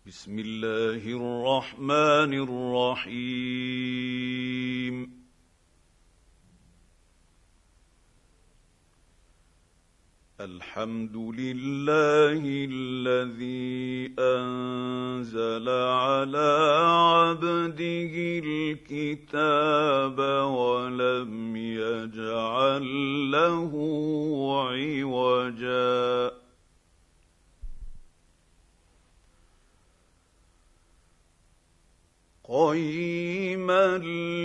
بسم الله الرحمن الرحيم الحمد لله الذي أنزل على عبده الكتاب ولم يجعل له عوجا قيما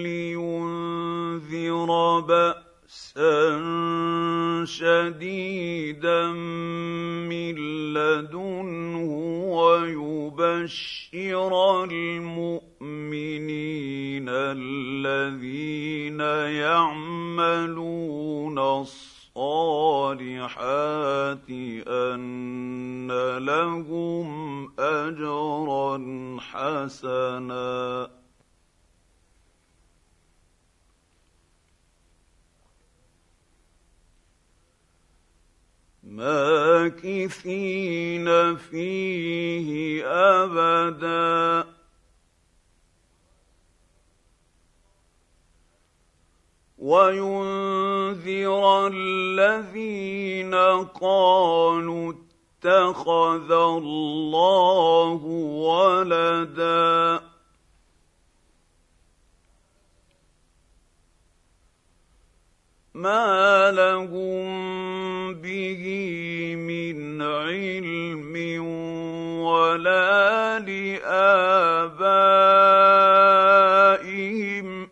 لينذر بأسا شديدا من لدنه ويبشر المؤمنين الذين يعملون الصالحات أن لهم أجرا حسنا ماكثين فيه أبدا وينذر الذين قالوا اتخذ الله ولدا ما لهم به من علم ولا لآبائهم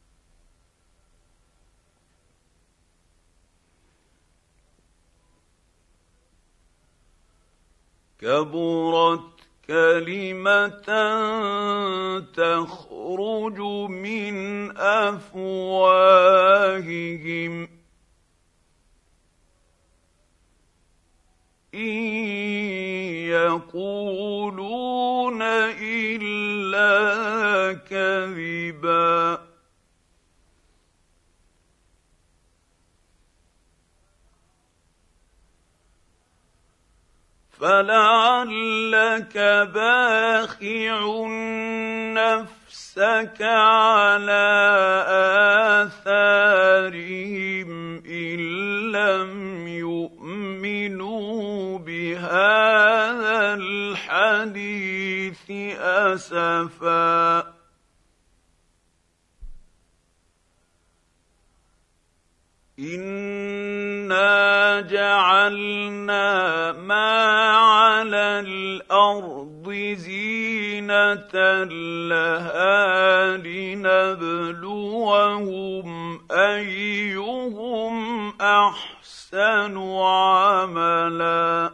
كبرت كلمة تخرج من أفواههم إن يقولون إلا كذبا فلعلك باخع نفسك على آثارهم إن لم يؤمنوا بهذا الحديث أسفا إنا جعلنا ما على الأرض زينة لها لنبلوهم أيهم أحسن عملا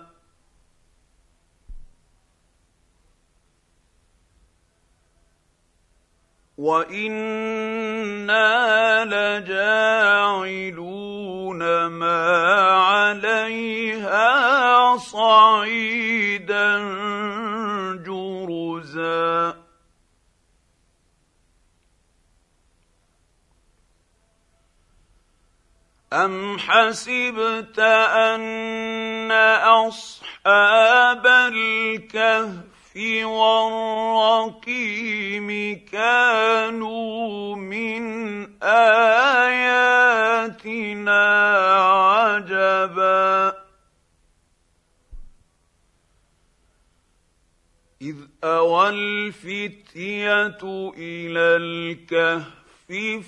وإنا لجاعلون ما عليها صعيدا جرزا أم حسبت أن أصحاب الكهف والرقيم كانوا من آياتنا عجبا إذ أوى الفتية إلى الكهف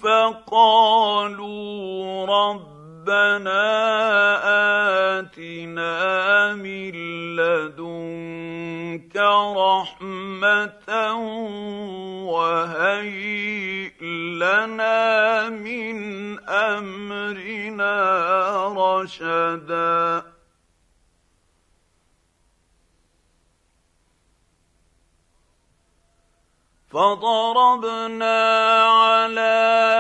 فقالوا ربنا آتنا من لدنك رحمة وهيئ لنا من أمرنا رشدا فضربنا على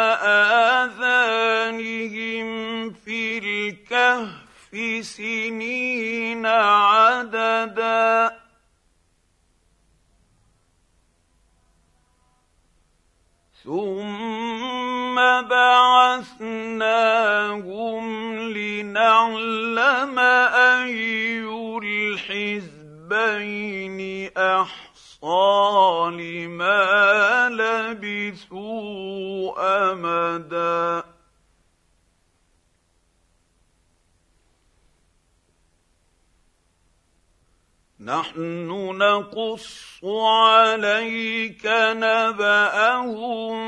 آذانهم في الكهف سنين عددا ثم بعثناهم لنعلم أي الحزبين الحزبين أحصى لما لبثوا أمدا نحن نقص عليك نبأهم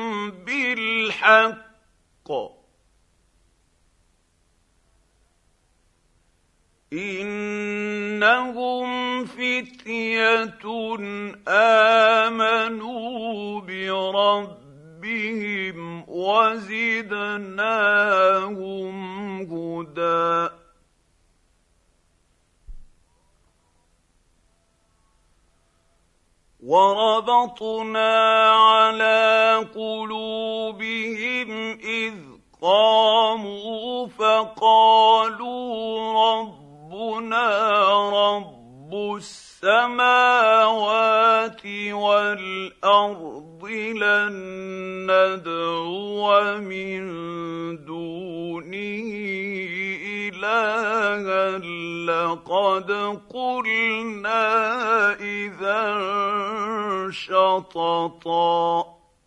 بالحق إنهم فتية آمنوا بربهم وزدناهم هدى وربطنا على قلوبهم إذ قاموا فقالوا ربنا رب السماوات والأرض لن ندعو من دونه إلها لقد قلنا إذا شططا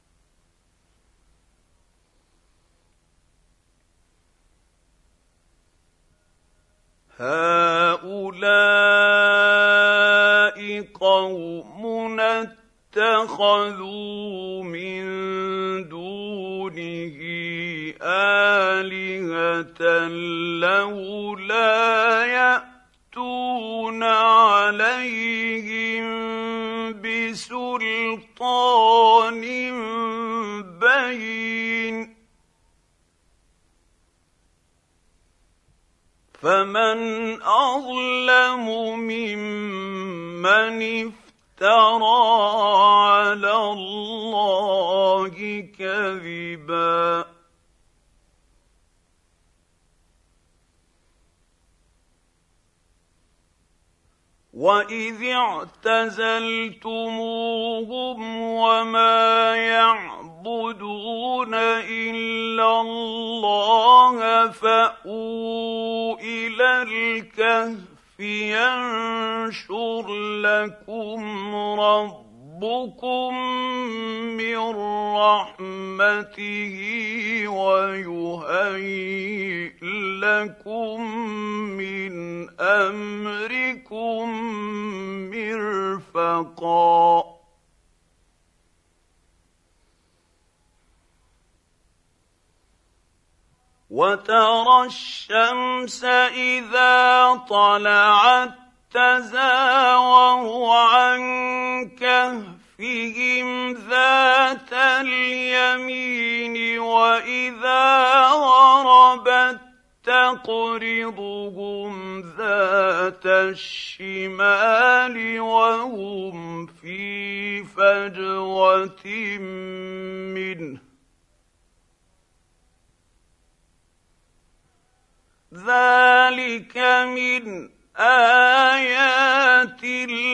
هؤلاء قومنا اتخذوا من دونه آلهة لولا يأتون عليهم بسلطان بين فمن أظلم ممن افترى على الله كذبا وإذ اعتزلتموهم وما يعبدون إلا الله فأووا إلى الكهف ينشر لكم ربكم من رحمته ويهيئ لكم من أمركم مرفقا وترى الشمس إذا طلعت تزاور عن كهفهم ذات اليمين وإذا غربت تقرضهم ذات الشمال وهم في فجوة منه ذلك من آيات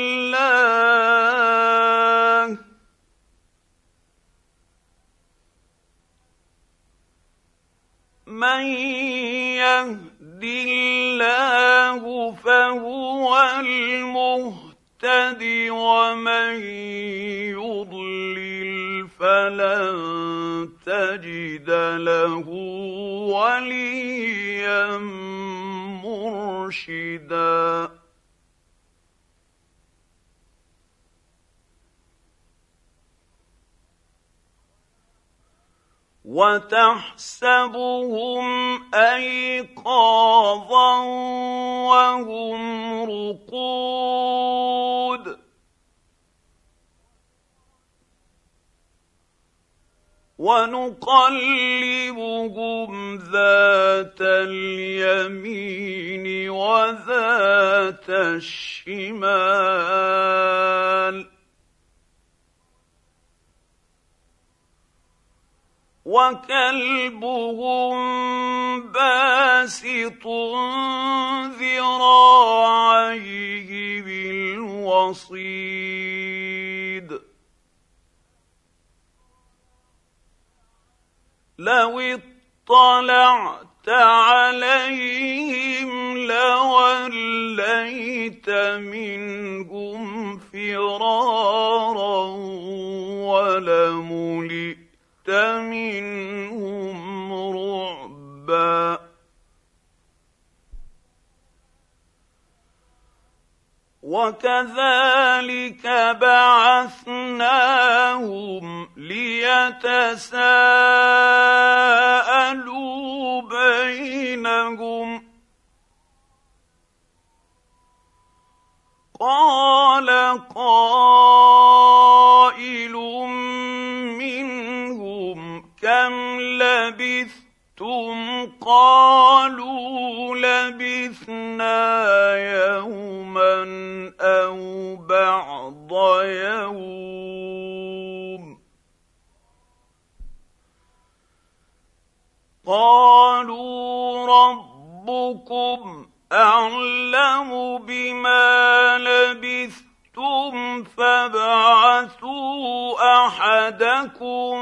الله من يهد الله فهو المهتد ومن يضلل فلن تجد له وليا مرشدا وتحسبهم أيقاظا وهم رقود ونقلبهم ذات اليمين وذات الشمال وكلبهم باسط ذراعيه بالوصيد لو اطلعت عليهم لوليت منهم فرارا ولملئت منهم رعبا وكذلك بعثناهم ليتساءلوا بينهم قال قائل منهم كم لبثتم قالوا لبثنا يوما أو بعض يوم قالوا ربكم أعلم بما لبثتم فابعثوا أحدكم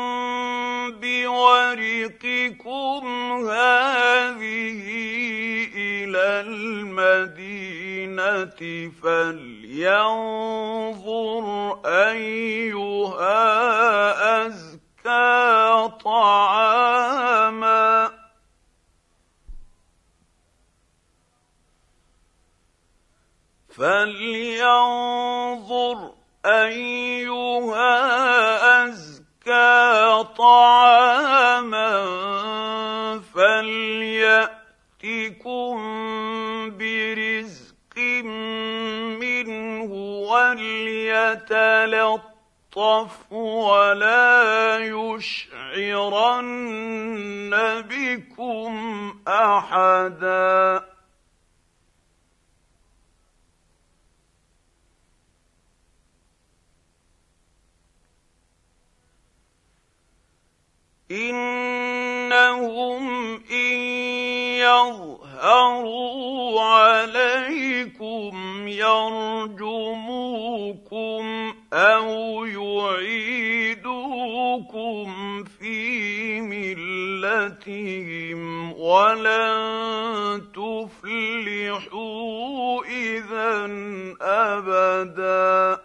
بورقكم هذه إلى المدينة فلينظر أيها أزكى طعاما فليأتكم برزق منه وليتلطف ولا يشعرن بكم أحدا إنهم إن يظهروا عليكم يرجموكم أو يعيدوكم في ملتهم ولن تفلحوا إذا أبدا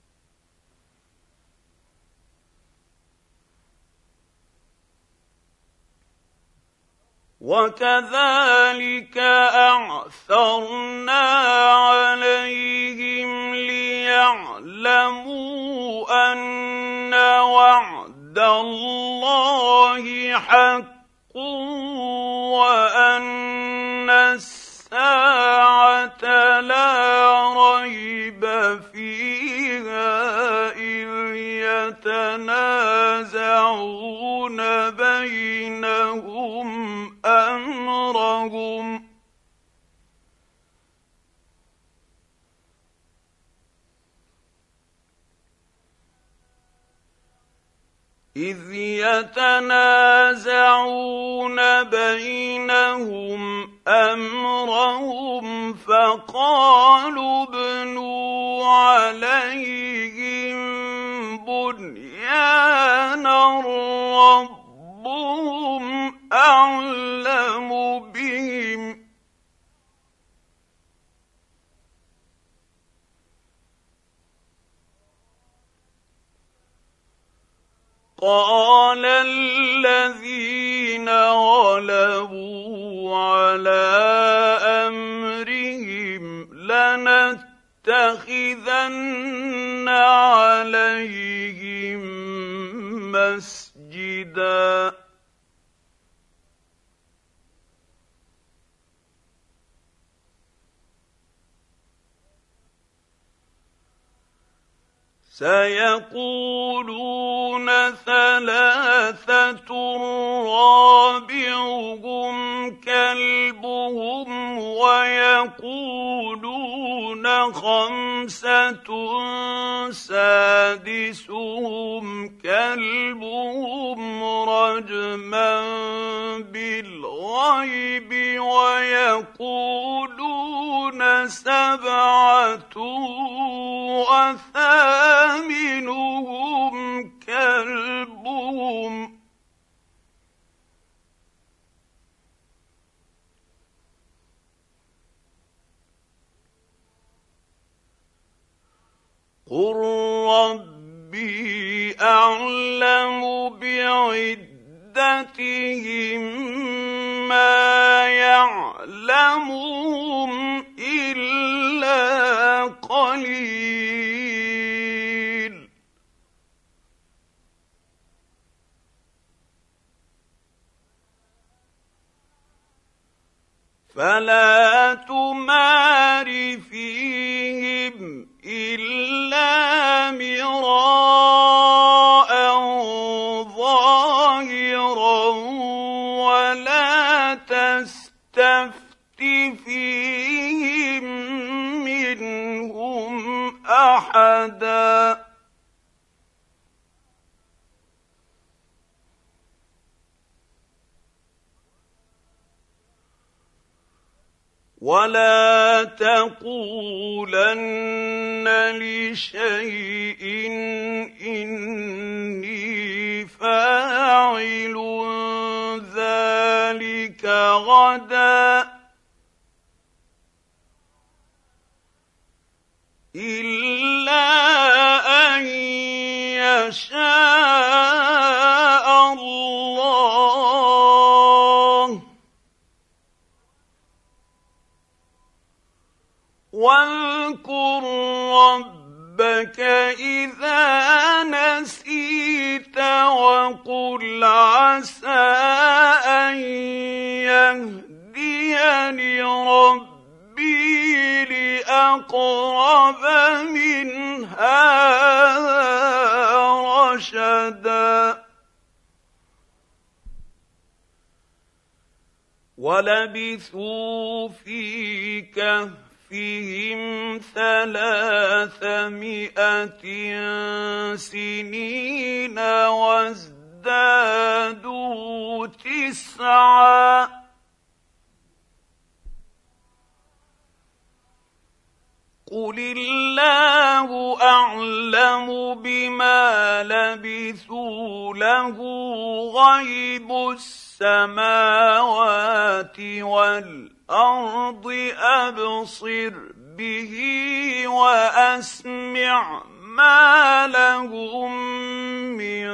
وكذلك أعثرنا عليهم ليعلموا أن وعد الله حق وأن الساعة لا ريب فيها إذ يتنازعون بينهم أمرهم فقالوا ابنوا عليهم بنيانا ربهم أعلم بهم قال الذين غلبوا على أمرهم لنتخذن عليهم مسجدا سيقولون ثلاثة رابعهم كلبهم ويقولون خمسة سادسهم كلبهم رجما بالغيب ويقولون سبعة وثامنهم كلبهم قل ربي أعلم بعدتهم ما يعلمهم إلا قليل فلا تمار فيهم إلا مراء ظاهرا ولا تستفت فيهم منهم أحدا ولا تقولن لشيء إني فاعل ذلك غدا إلا أن يشاء الله واذكر ربك إذا نسيت وقل عسى أن يهديني ربي لأقرب من هذا رشدا ولبثوا في كهفهم 300 سنين وازدادوا 9 قل الله أعلم بما لبثوا له غيب السماوات والأرض أبصر به وأسمع ما لهم من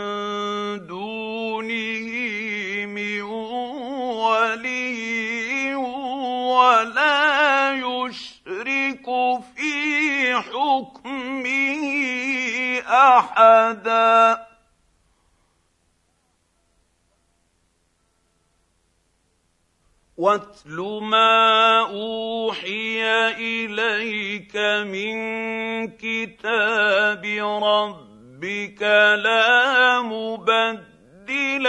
دونه من ولي ولا يشرك في حكمه أحدا واتل ما أوحي إليك من كتاب ربك لا مبدل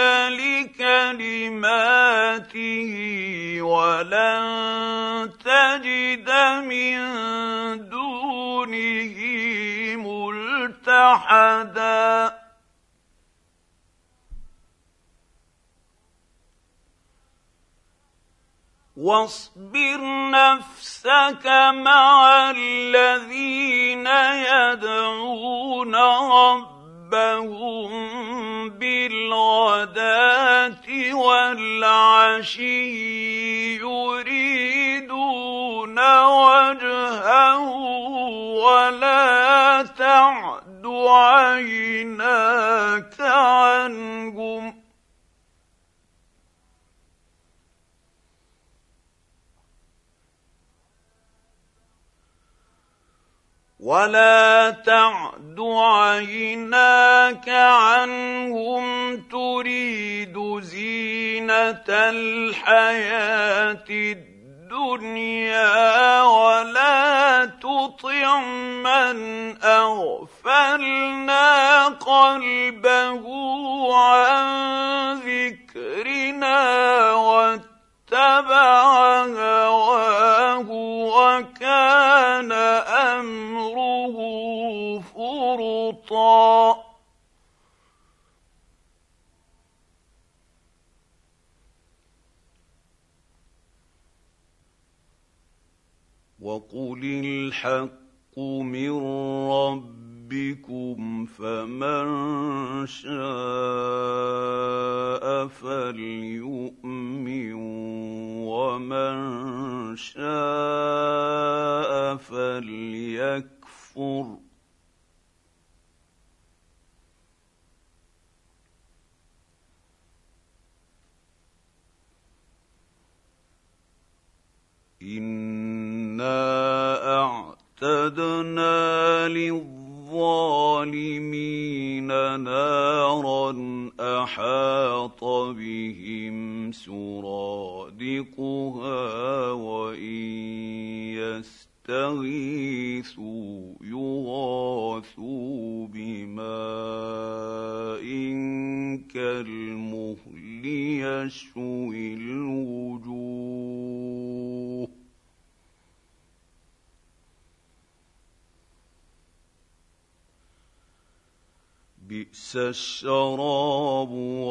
لكلماته ولن تجد من دونه ملتحدا واصبر نفسك مع الذين يدعون ربهم بالغداة والعشي يريدون وجهه ولا تعد عيناك عنهم تريد زينة الحياة الدنيا ولا تطع من أغفلنا قلبه عن ذكرنا واتبع هواه وكان أمره فرطا وقل الحق من ربكم فمن شاء فليؤمن ومن شاء فليكفر إنا أعتدنا للظالمين نارا أحاط بهم سرادقها وإن يستغيثوا يغاثوا بماء كالمهل يشوي الوجوه بئس الشراب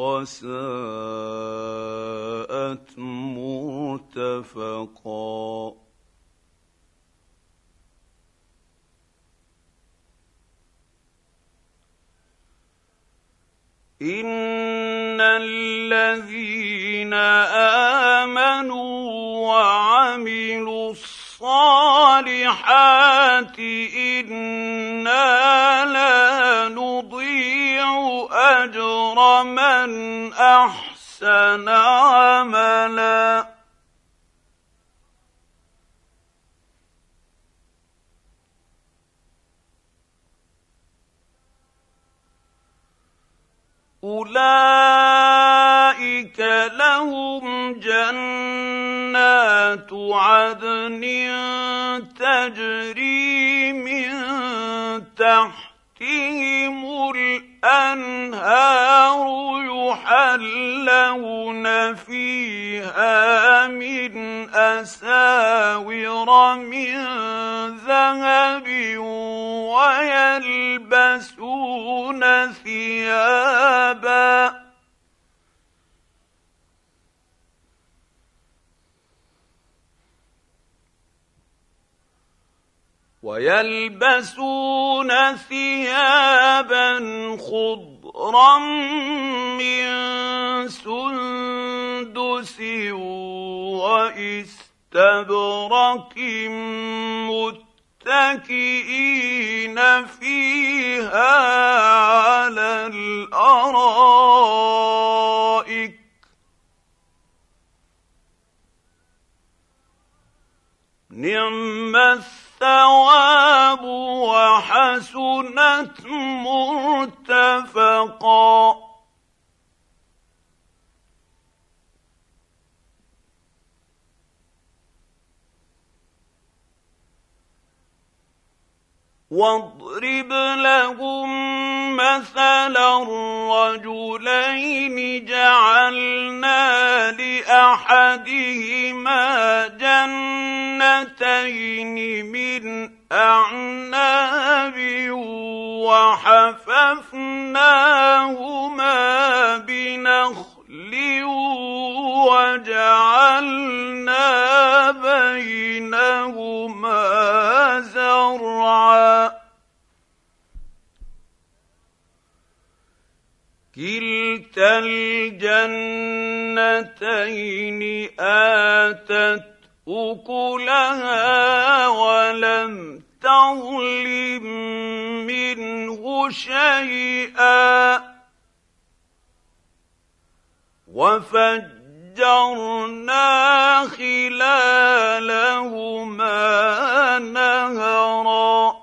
وساءت مرتفقا إن الذين آمنوا وعملوا الصالحات إنا لا نضيع أجر من أحسن عملا أولئك لهم جنات عدن تجري من تحتهم الأنهار يحلون فيها من أساور من ذهب ويلبسون ثيابا خضرا من سندس واستبرق متكئين فيها على الأرائك نعم الثواب وحسنت مرتفقا واضرب لهم مثلا الرجلين جعلنا لأحدهما جنتين من أعناب وحففناهما بنخل وجعلنا بينهما زرعا كلتا الجنتين آتت أكلها ولم تظلم منه شيئا وفجرنا خلالهما نهرا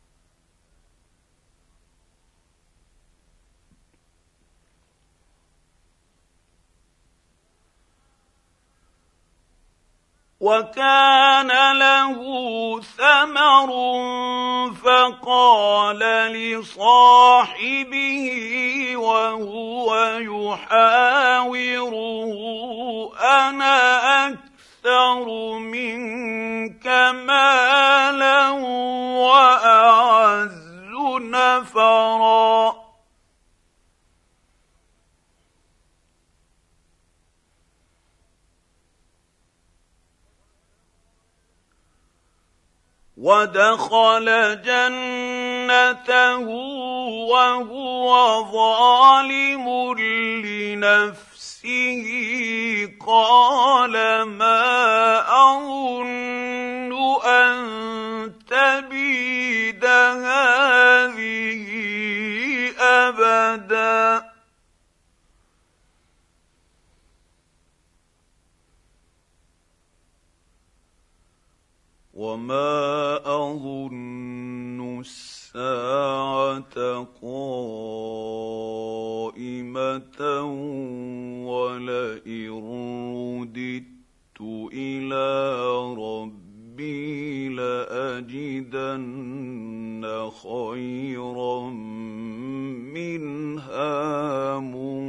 وكان له ثمر فقال لصاحبه وهو يحاوره أنا أكثر منك مالا وأعز نفرا ودخل جنته وهو ظالم لنفسه قال ما أظن أن تبيد هذه أبدا الساعة قائمة ولئن رددت إلى ربي لأجدن خيرا منها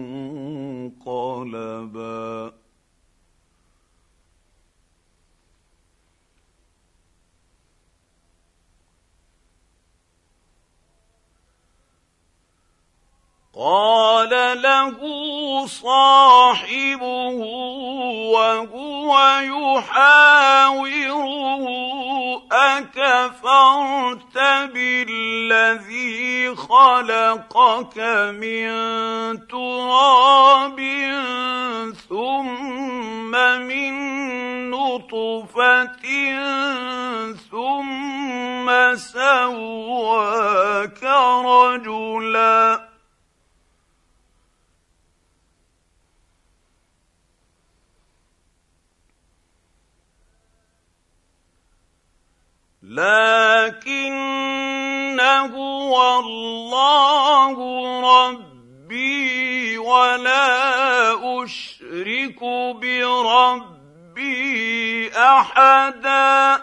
منقلبا قال له صاحبه وهو يحاوره أكفرت بالذي خلقك من تراب ثم من نطفة ثم سواك رجلا لكن هو الله ربي ولا أشرك بربي أحدا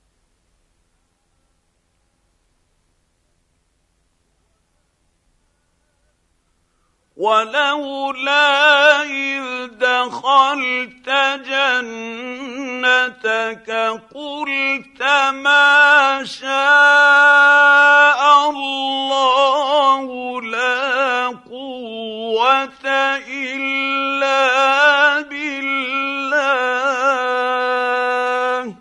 ولولا إذ دخلت جنتك قلت ما شاء الله لا قوة إلا بالله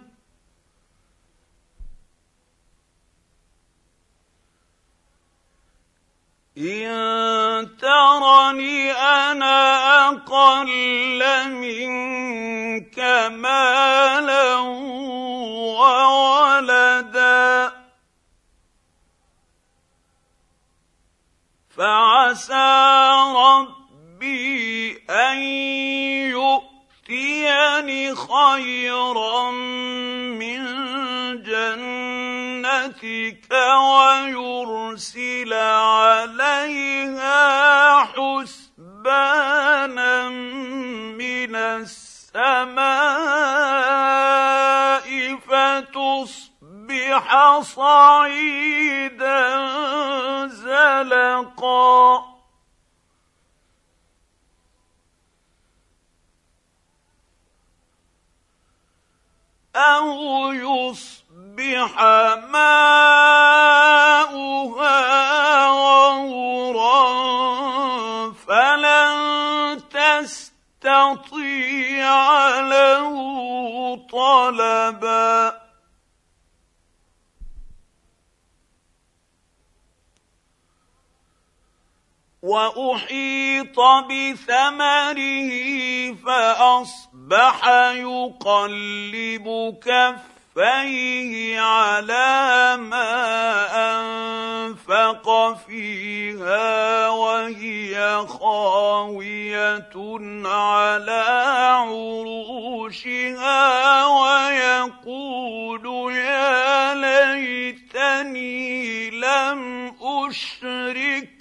إن ترني أنا أقل منك مالا وولدا فعسى ربي أن يؤتيني خيرا من جنتك ويرسل عليها حسبانا من السماء فتصبح صعيدا زلقا أو يصبح ماؤها غورا فلن تستطيع له طلبا وأحيط بثمره فأصبح يقلب كفيه على ما أنفق فيها وهي خاوية على عروشها ويقول يا ليتني لم أشرك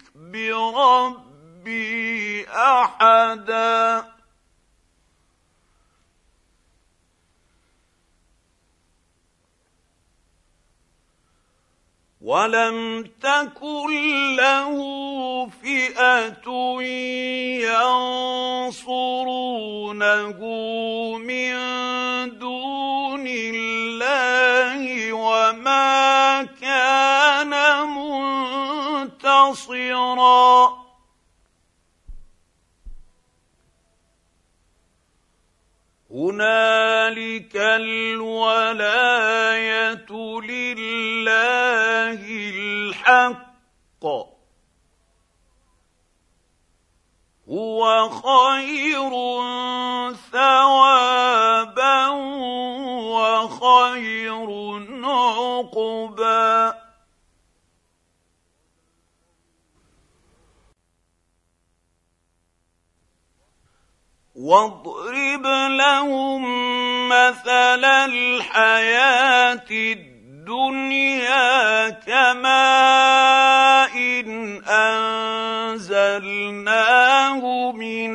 بربي أحدا ولم تكن له فئة ينصرونه من دون الله وما كان منتصرا هنالك الولاية لله الحق هو خير ثوابا وخير عقبا واضرب لهم مثل الحياة الدنيا كماء أنزلناه من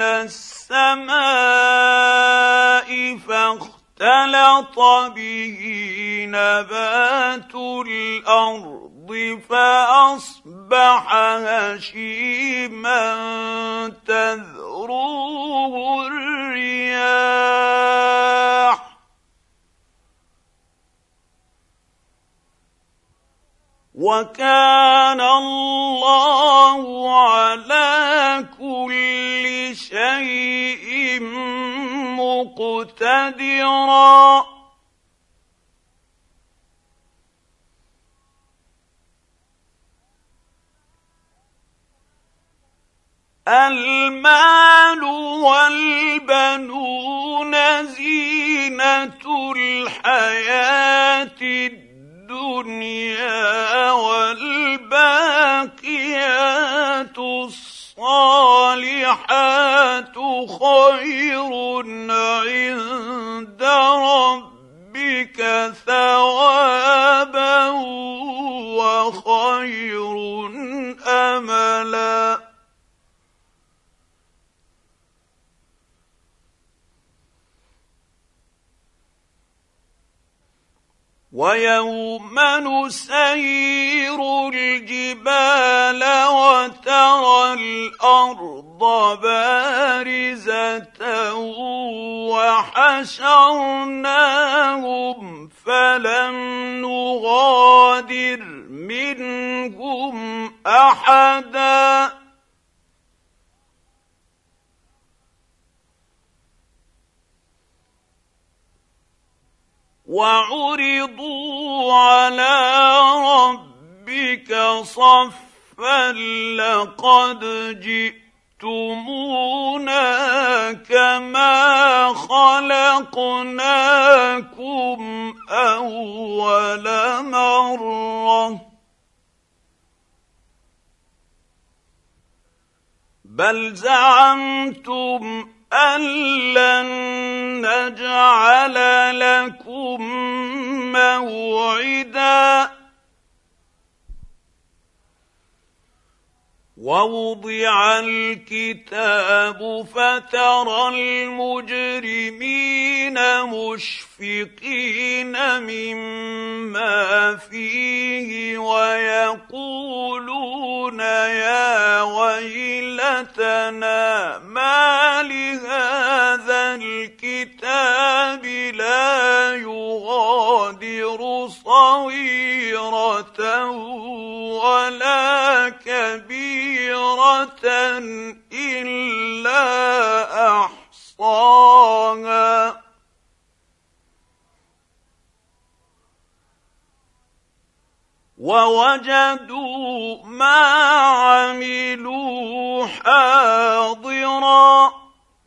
السماء فاختلط به نبات الأرض فأصبح هشيما تذروه الرياح وكان الله على كل شيء مقتدرا المال والبنون زينة الحياة الدنيا والباقيات الصالحات خير عند ربك ثوابا وخير أملا ويوم نسير الجبال وترى الأرض بارزة وحشرناهم فلم نغادر منهم أحدا وعرضوا على ربك صفا لقد جئتمونا كما خلقناكم أول مرة بل زعمتم أن لن نجعل لكم موعدا ووضع الكتاب فترى المجرمين مشفقين مما فيه ويقولون يا ويلتنا ما لهذا الكتاب لا يغادر صغيرة ولا كبيرة إلا أحصاها ووجدوا ما عملوا حاضرا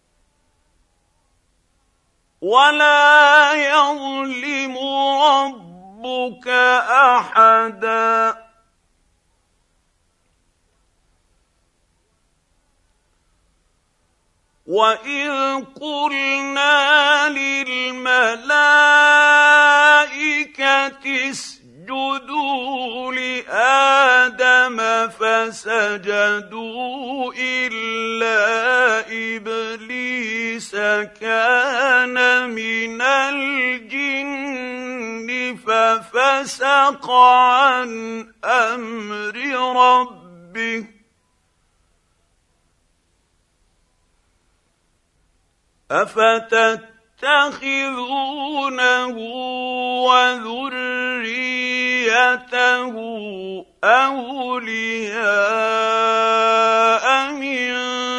ولا يظلم ربك أحدا وإذ قلنا للملائكة اسجدوا لآدم فسجدوا إلا إبليس كان من الجن ففسق عن أمر ربه أفتتخذونه وذريته أولياء من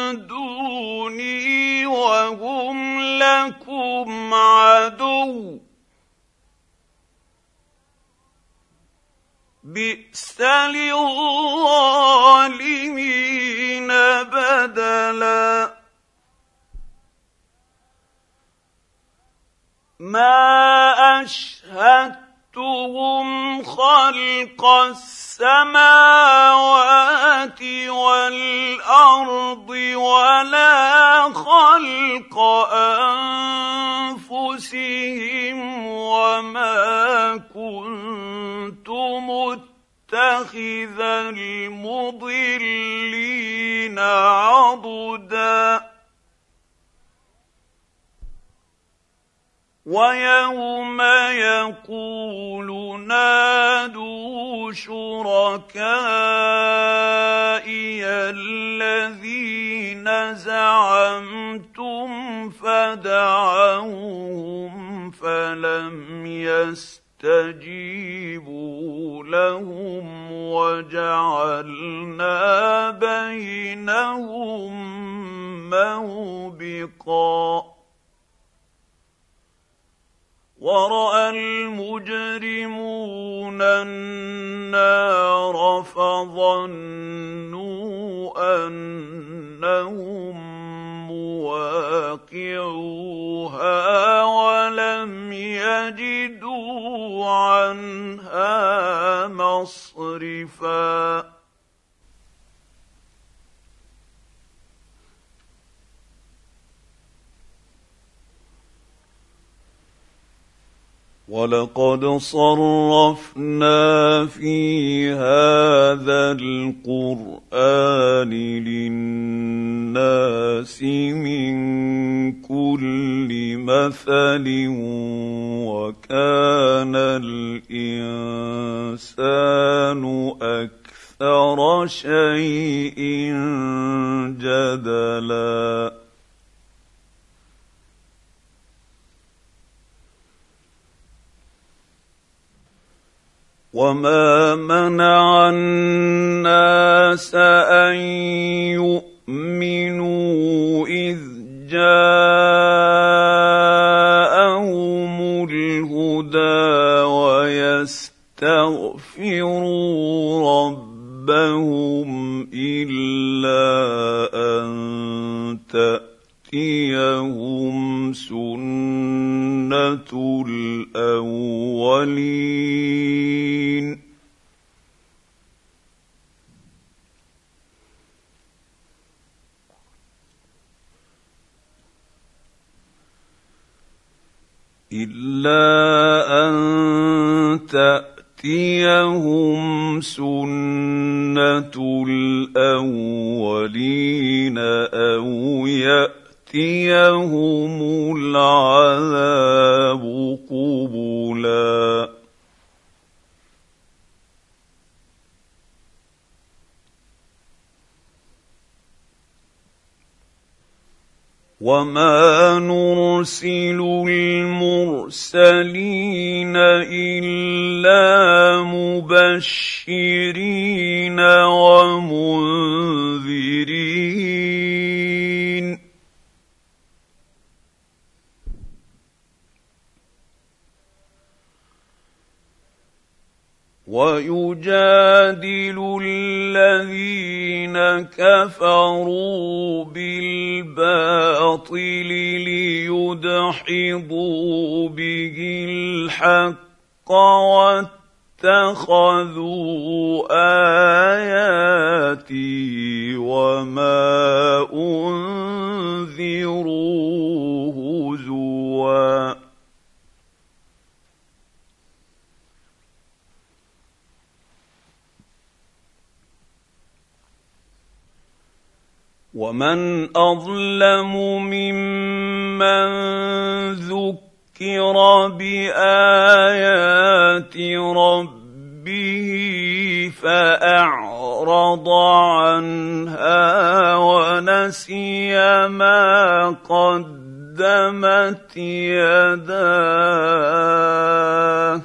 دوني وهم لكم عدو بئس للظالمين بدلا ما أشهدتهم خلق السماوات والأرض ولا خلق أنفسهم وما كنت متخذ المضلين عضدا ويوم يقول نادوا شركائي الذين زعمتم فدعوهم فلم يستجيبوا لهم وجعلنا بينهم موبقا ورأى المجرمون النار فظنوا أنهم مواقعوها ولم يجدوا عنها مصرفا ولقد صرفنا في هذا القرآن للناس من كل مثل وكان الإنسان أكثر شيء جدلا وما منع الناس أن يؤمنوا إذ جاءهم الهدى ويستغفروا ربهم إلا أن تأتيهم سنة الأولين إلا أن تأتيهم سنة الأولين أو يأتيهم العذاب قبلا وما نرسل المرسلين إلا مبشرين ومنذرين ويجادل الذين كفروا بالباطل ليدحضوا به الحق واتخذوا آياتي وما أنذروا هزوا ومن أظلم ممن ذكر بآيات ربه فأعرض عنها ونسي ما قدمت يداه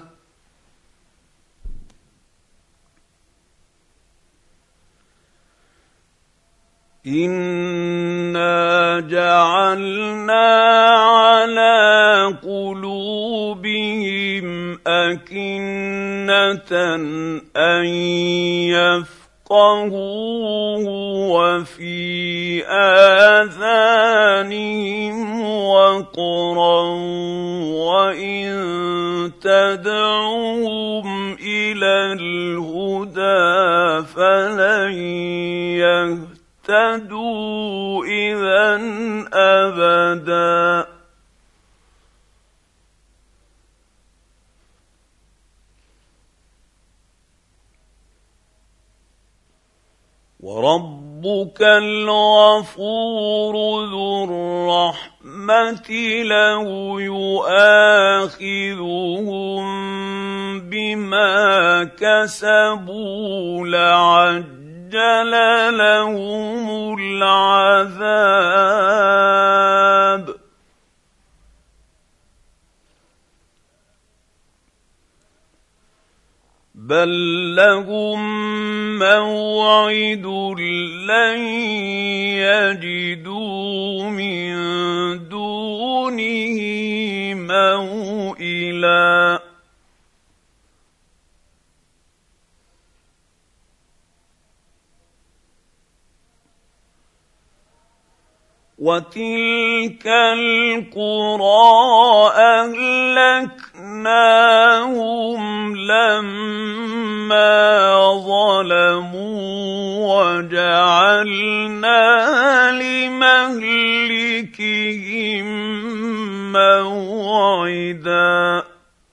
إنا جعلنا على قلوبهم أكنة أن يفقهوه وفي آذانهم وقرا وإن تدعوهم إلى الهدى فلن يهتدوا إذا أبدا وربك الغفور ذو الرحمة لو يؤاخذهم بما كسبوا لعجل لهم العذاب بل لهم موعد لن يجدوا من دونه موئلا وتلك القرى أهلكناهم لما ظلموا وجعلنا لمهلكهم موعدا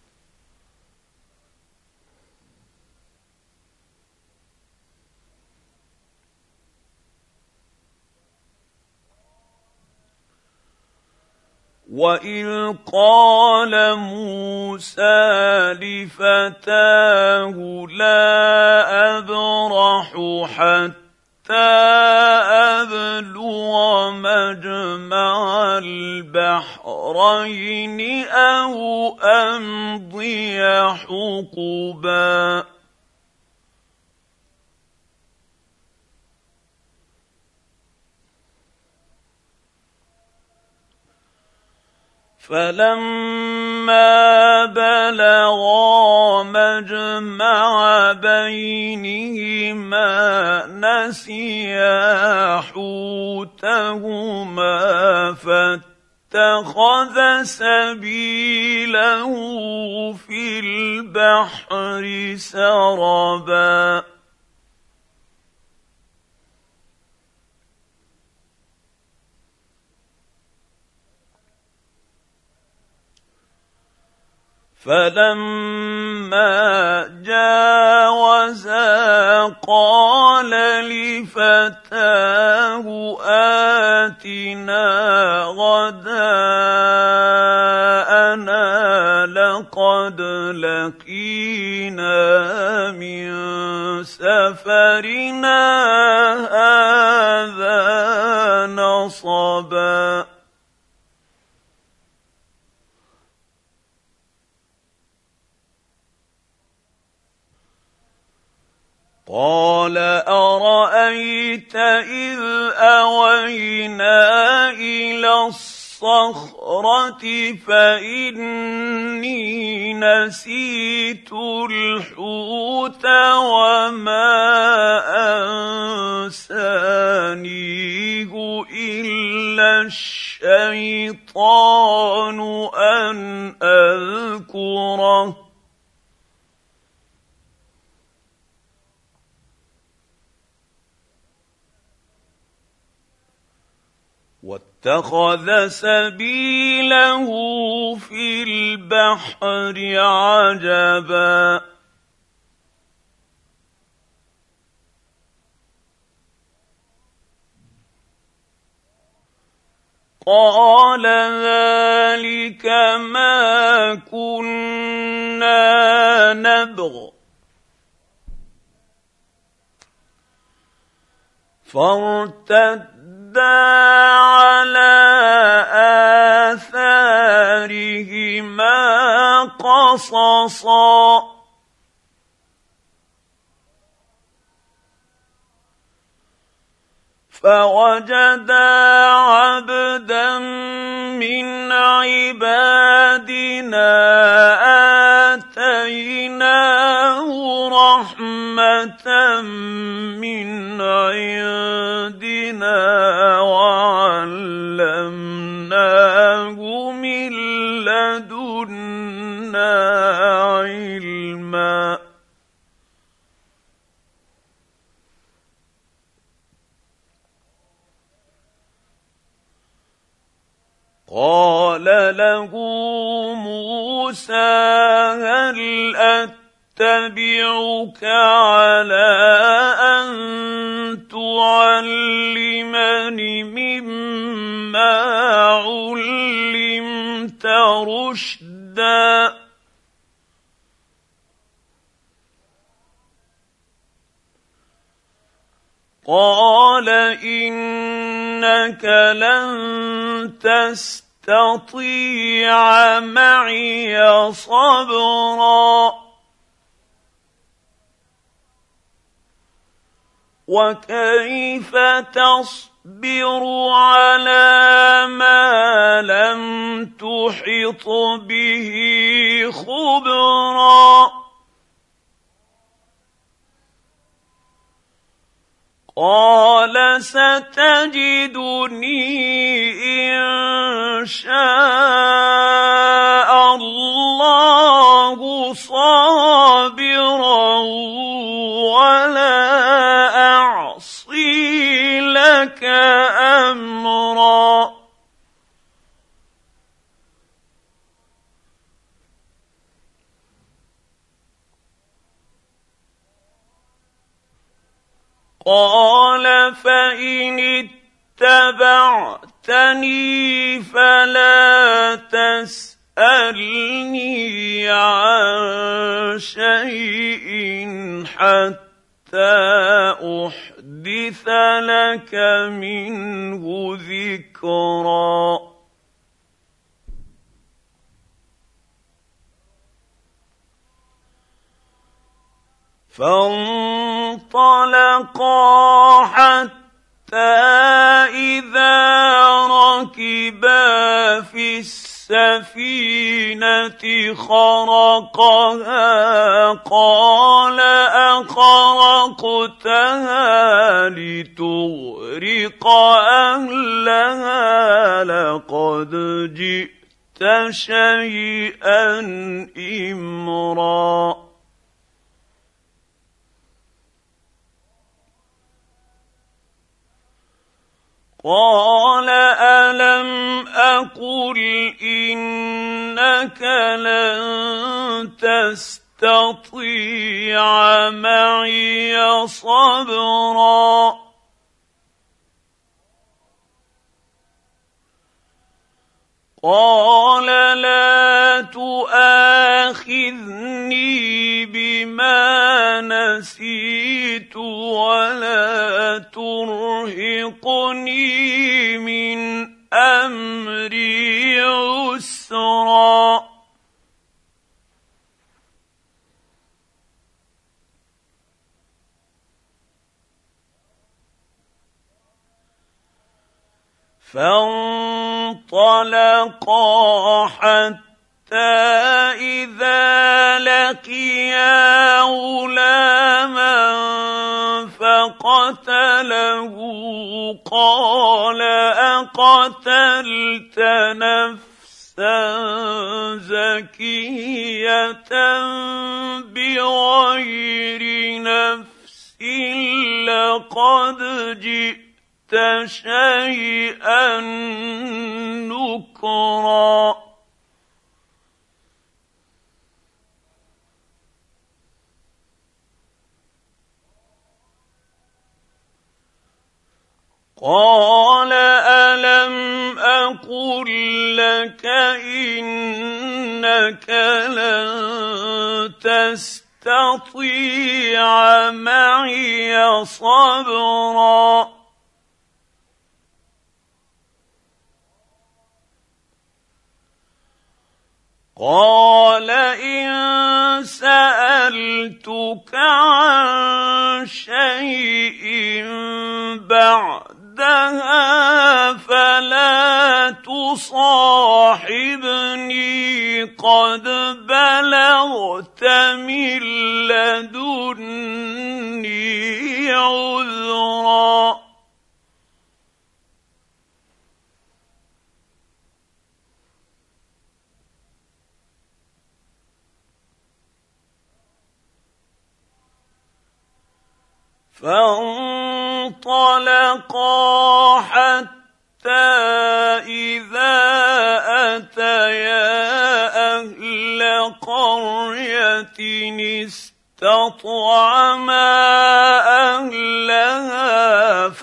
وإذ قال موسى لفتاه لا أبرح حتى أبلغ مجمع البحرين أو أمضي حقبا فلما بلغا مجمع بينهما نسيا حوتهما فاتخذ سبيله في البحر سربا فلما جاوزا قال لفتاه آتنا غداءنا لقد لقينا من سفرنا هذا نصبا قال أرأيت إذ أوينا إلى الصخرة فإني نسيت الحوت وما أنسانيه إلا الشيطان أن أذكره واتخذ سبيله في البحر عجبا قال ذلك ما كنا نبغ فارتدا على آثارهما قصصا فوجدا عبدا من عبادنا آتيناه رحمة من عندنا وعلمناه من لدنا علما قال له موسى هل أتبعك على أن تعلمني مما علمت رشدا قال إنك لن تستطيع معي صبرا وكيف تصبر على ما لم تحط به خبرا قال ستجدني إن شاء الله صابرا ولا أعصي لك أمرا قال فإن اتبعتني فلا تسألني عن شيء حتى أحدث لك منه ذكرا فانطلقا حتى إذا ركبا في السفينة خرقها قال أخرقتها لتغرق أهلها لقد جئت شيئا إمرا قال ألم أقل إنك لن تستطيع معي صبرا قال لا تؤاخذني بما نسيت ولا ترهقني من أمري عسرا فانطلقا حتى إذا لقيا غلاما فقتله قال أقتلت نفسا زكية بغير نفس لقد جئت شيئا نكرا قال ألم أقل لك إنك لن تستطيع معي صبرا قال إن سألتك عن شيء بعدها فلا تصاحبني قد بلغت من لدني عذرا فانطلقا حتى إذا أتيا أهل قرية استطعما أهلها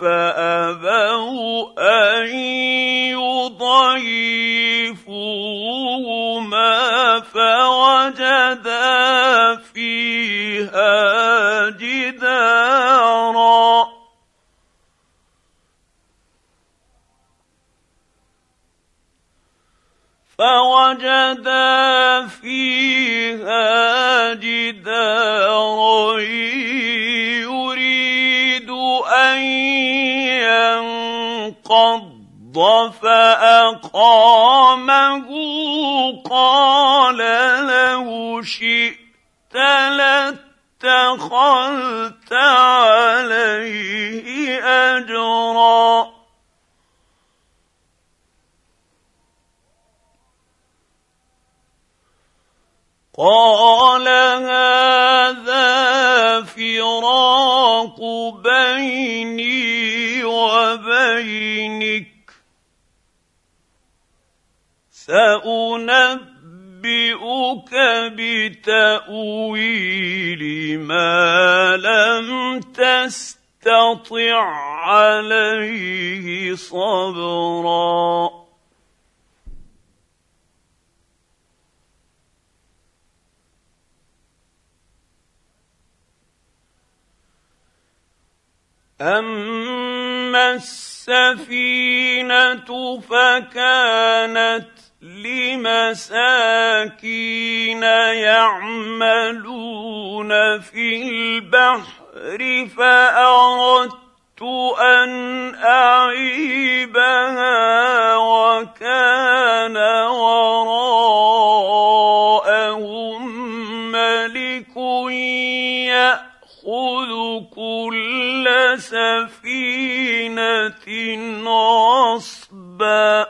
نارا فوجدا فيها جدارا يريد أن ينقض فأقامه قال له شئت لاتخذت عليه أجرا قال هذا فراق بيني وبينك سأنبئك بتأويل ما لم تستطع عليه صبرا أما السفينة فكانت لمساكين يعملون في البحر فأردت أن أعيبها وكان وراءهم ملك يأخذ كل سفينة غصبا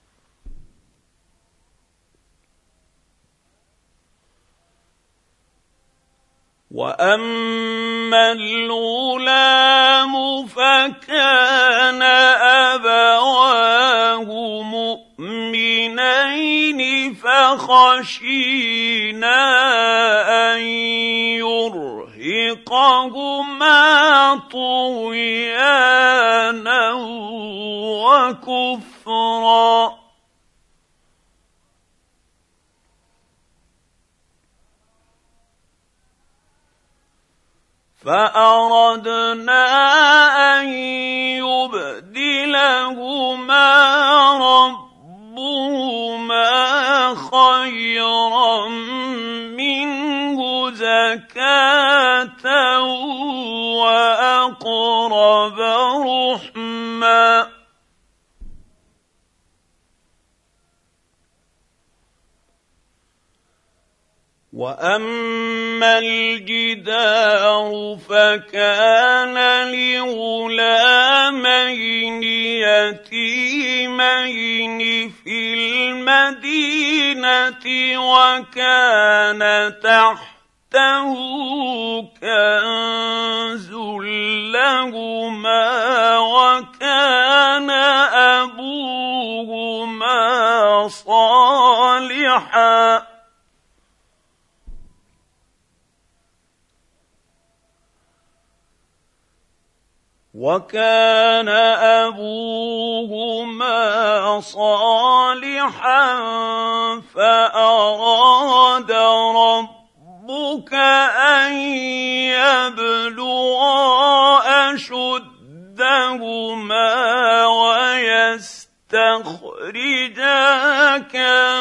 وأما الغلام فكان أبواه مؤمنين فخشينا أن يرهقهما طغيانا وكفرا فأردنا أن يبدلهما ربهما خيرا منه زكاة وأقرب رحما وأما الجدار فكان لغلامين يتيمين في المدينة وكان تحته كنز لهما وكان أبوهما صالحا فأراد ربك أن يبلغا أشدهما ويستخرجا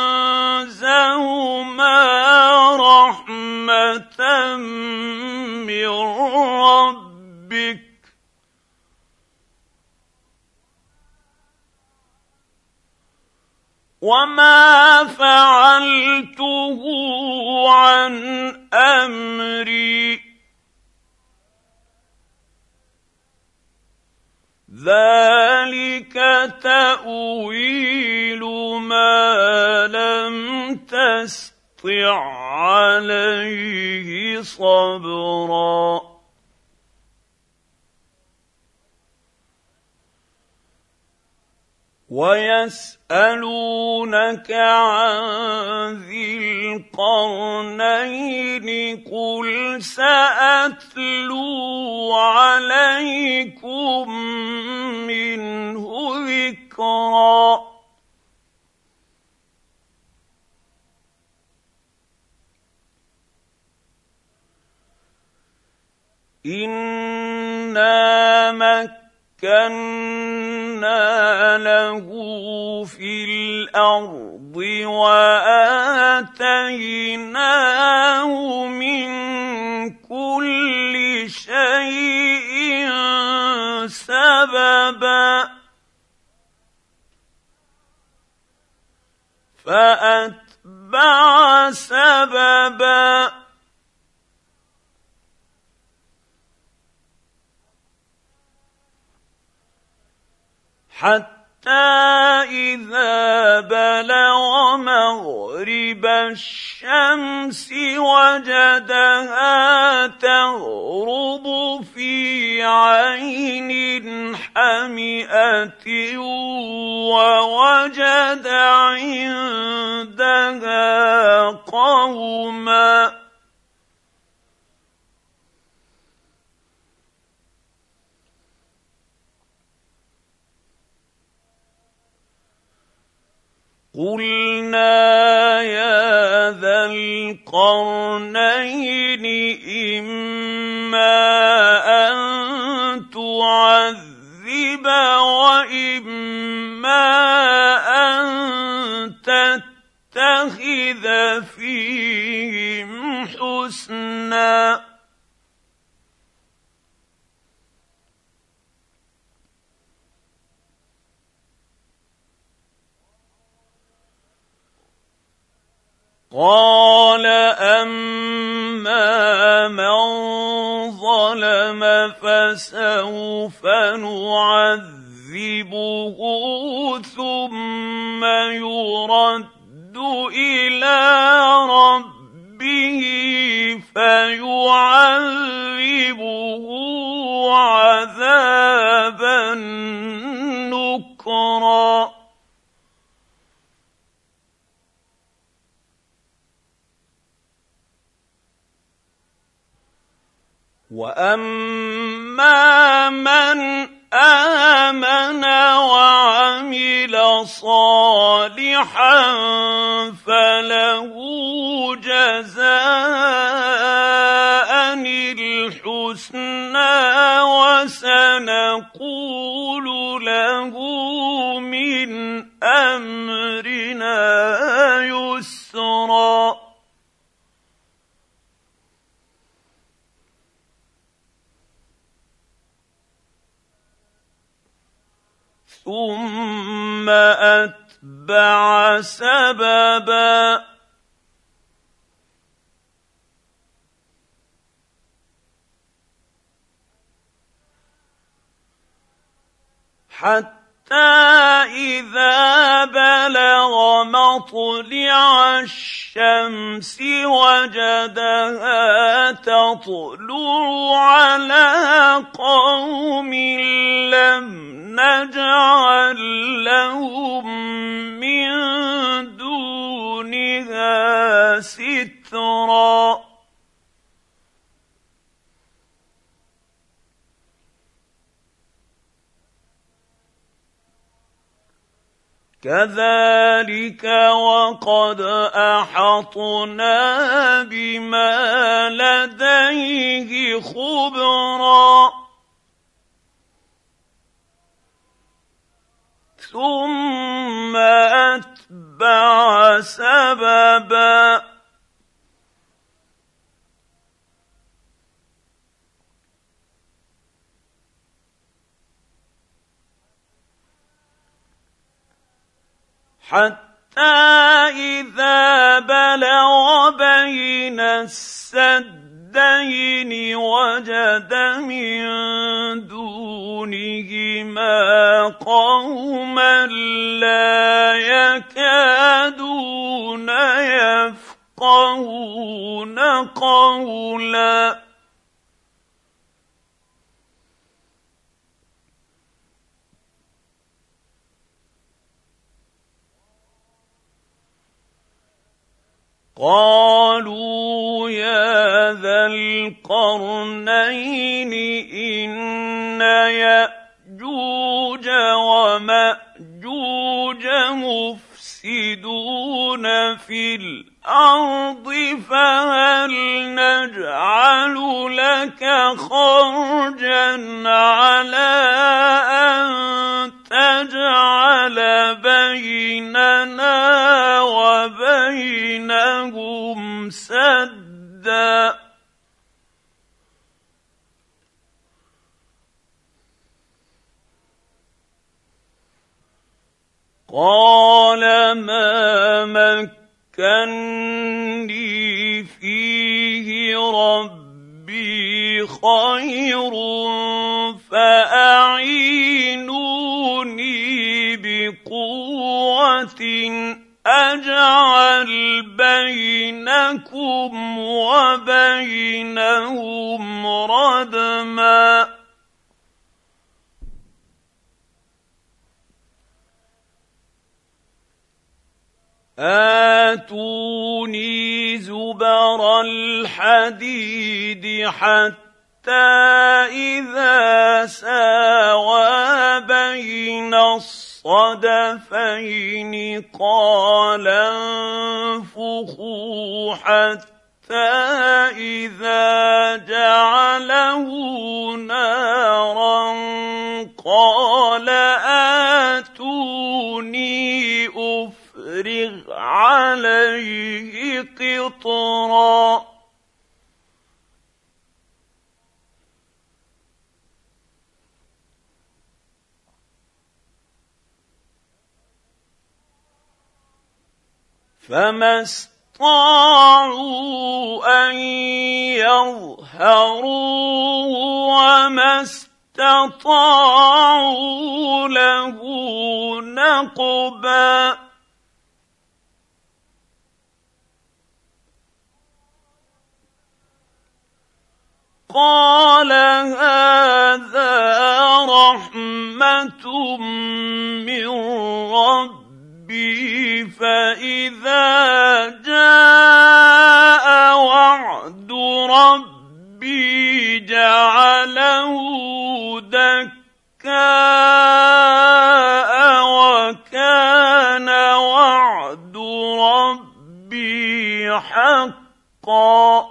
كنزهما رحمة من ربك وما فعلته عن أمري ذلك تأويل ما لم تستطع عليه صبرا ويسألونك عن ذي القرنين قل سأتلو عليكم منه ذكرا إن مكنا له في الارض واتيناه من كل شيء سببا فاتبع سببا حتى إذا بلغ مغرب الشمس وجدها تغرب في عين حمئة ووجد عندها قوما قلنا يا ذا القرنين إما أن تعذب وإما أن تتخذ فيهم حسنا قال أما من ظلم فسوف نعذبه ثم يرد إلى ربه فيعذبه عذابا نكرا وأما من آمن وعمل صالحا فله جزاء الحسنى وسنقول له من أمرنا يسرا ثم أتبع سببا حتى إذا بلغ مطلع الشمس وجدها تطلع على قوم لم نجعل لهم من دونها سترا كذلك وقد أحطنا بما لديه خبرا ثم أتبع سببا حتى إذا بلغ بين السدين وجد من دونهما قوما لا يكادون يفقهون قولا قالوا يا ذا القرنين إن يأجوج ومأجوج مفسدون في الأرض فهل نجعل لك خرجا على أن تجعل بيننا وبينهم سدا قال ما مكني فيه ربي خير فأعينوني بقوة أجعل بينكم وبينهم ردما آتوني زبر الحديد حتى إذا ساوى بين الصدفين قال انفخوا حتى إذا جعله نارا قال آتوني أفرغ عليه قطرا فما استطاعوا أن يظهروه وما استطاعوا له نقبا قال هذا رحمة من ربي فإذا جاء وعد ربي جعله دكاء وكان وعد ربي حقا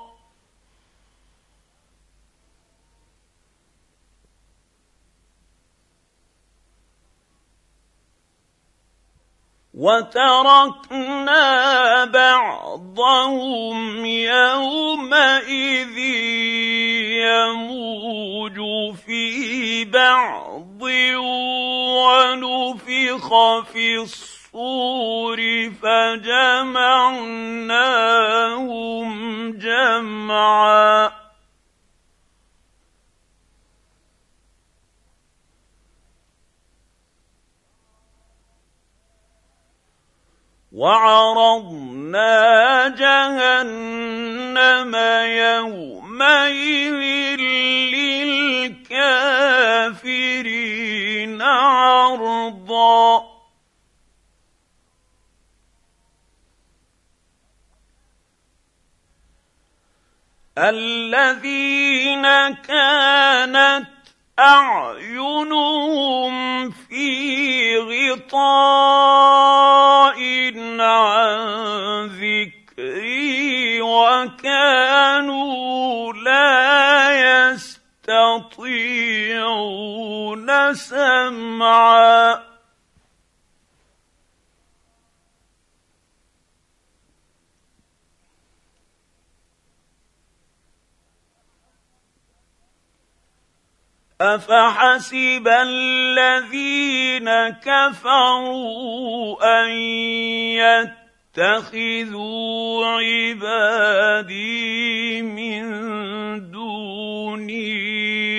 وتركنا بعضهم يومئذ يموج في بعض ونفخ في الصور فجمعناهم جمعا وعرضنا جهنم يومئذ للكافرين عرضا الذين كانت أعينهم في غطاء عن ذكري وكانوا لا يستطيعون سمعا أفحسب الذين كفروا أن يتخذوا عبادي من دوني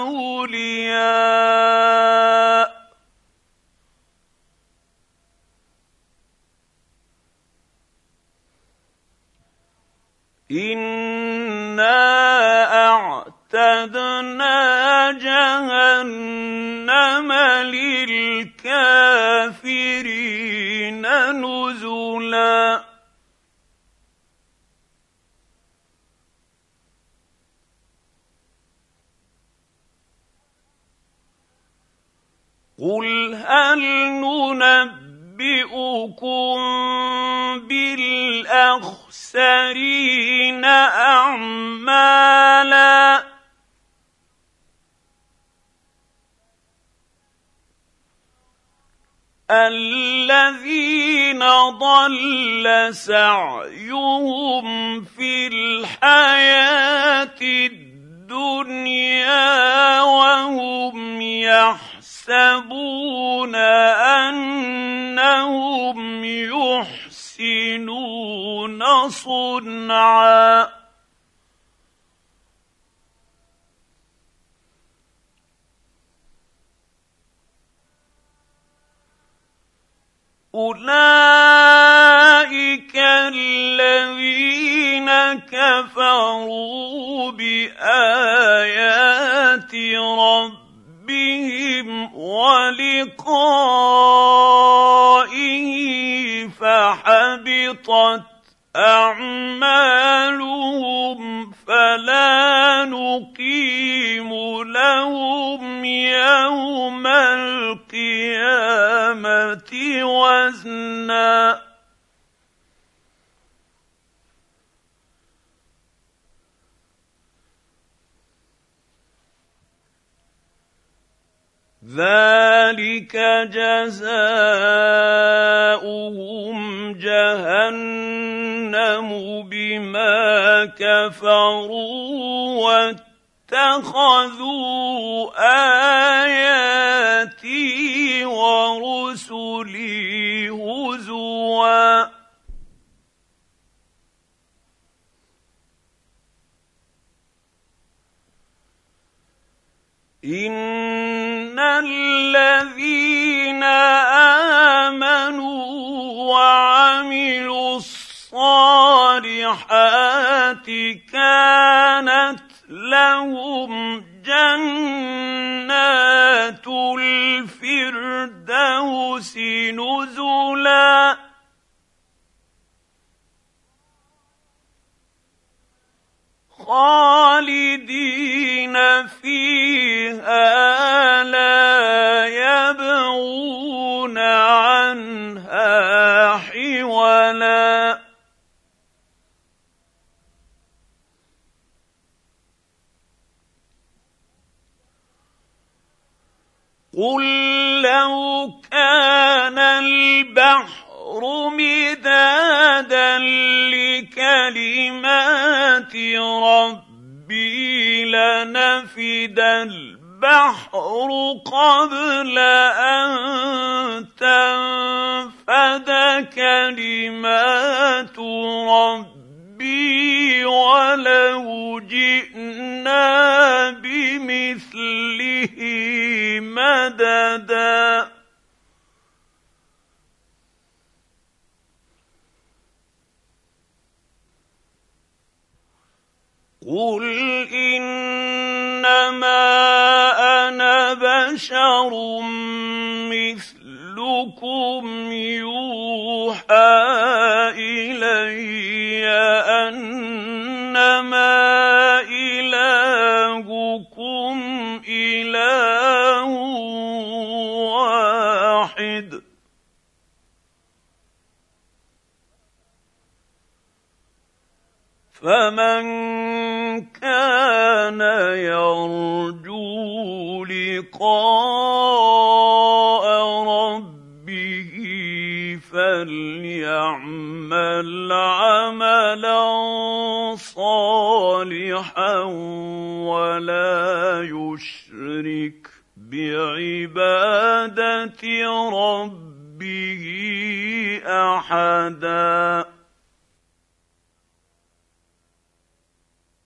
أولياء إنا أعتدنا جهنم للكافرين نزلا قل هل ننبئكم بالأخسرين الأخسرين أعمالا الذين ضل سعيهم في الحياة الدنيا وهم يحسبون أنهم يحسنون صنعا أولئك الذين كفروا بآيات ربهم ولقائه فحبطت أعمالهم فلا نقيم لهم يوم القيامة وزنا ذلك جزاؤهم جهنم بما كفروا واتخذوا آياتي ورسلي هزوا إن الذين آمنوا وعملوا الصالحات كانت لهم جنات الفردوس نزلا خالدين فيها لا يبغون عنها حولا قل لو كان البحر مدادا لكلمات ربي لنفد البحر قبل أن تنفد كلمات ربي ولو جئنا بمثله مددا قل إنما أنا بشر مثلكم يوحى إلي أنما إلهكم إله واحد فمن كان يرجو لقاء ربه فليعمل عملا صالحا ولا يشرك بعبادة ربه أحدا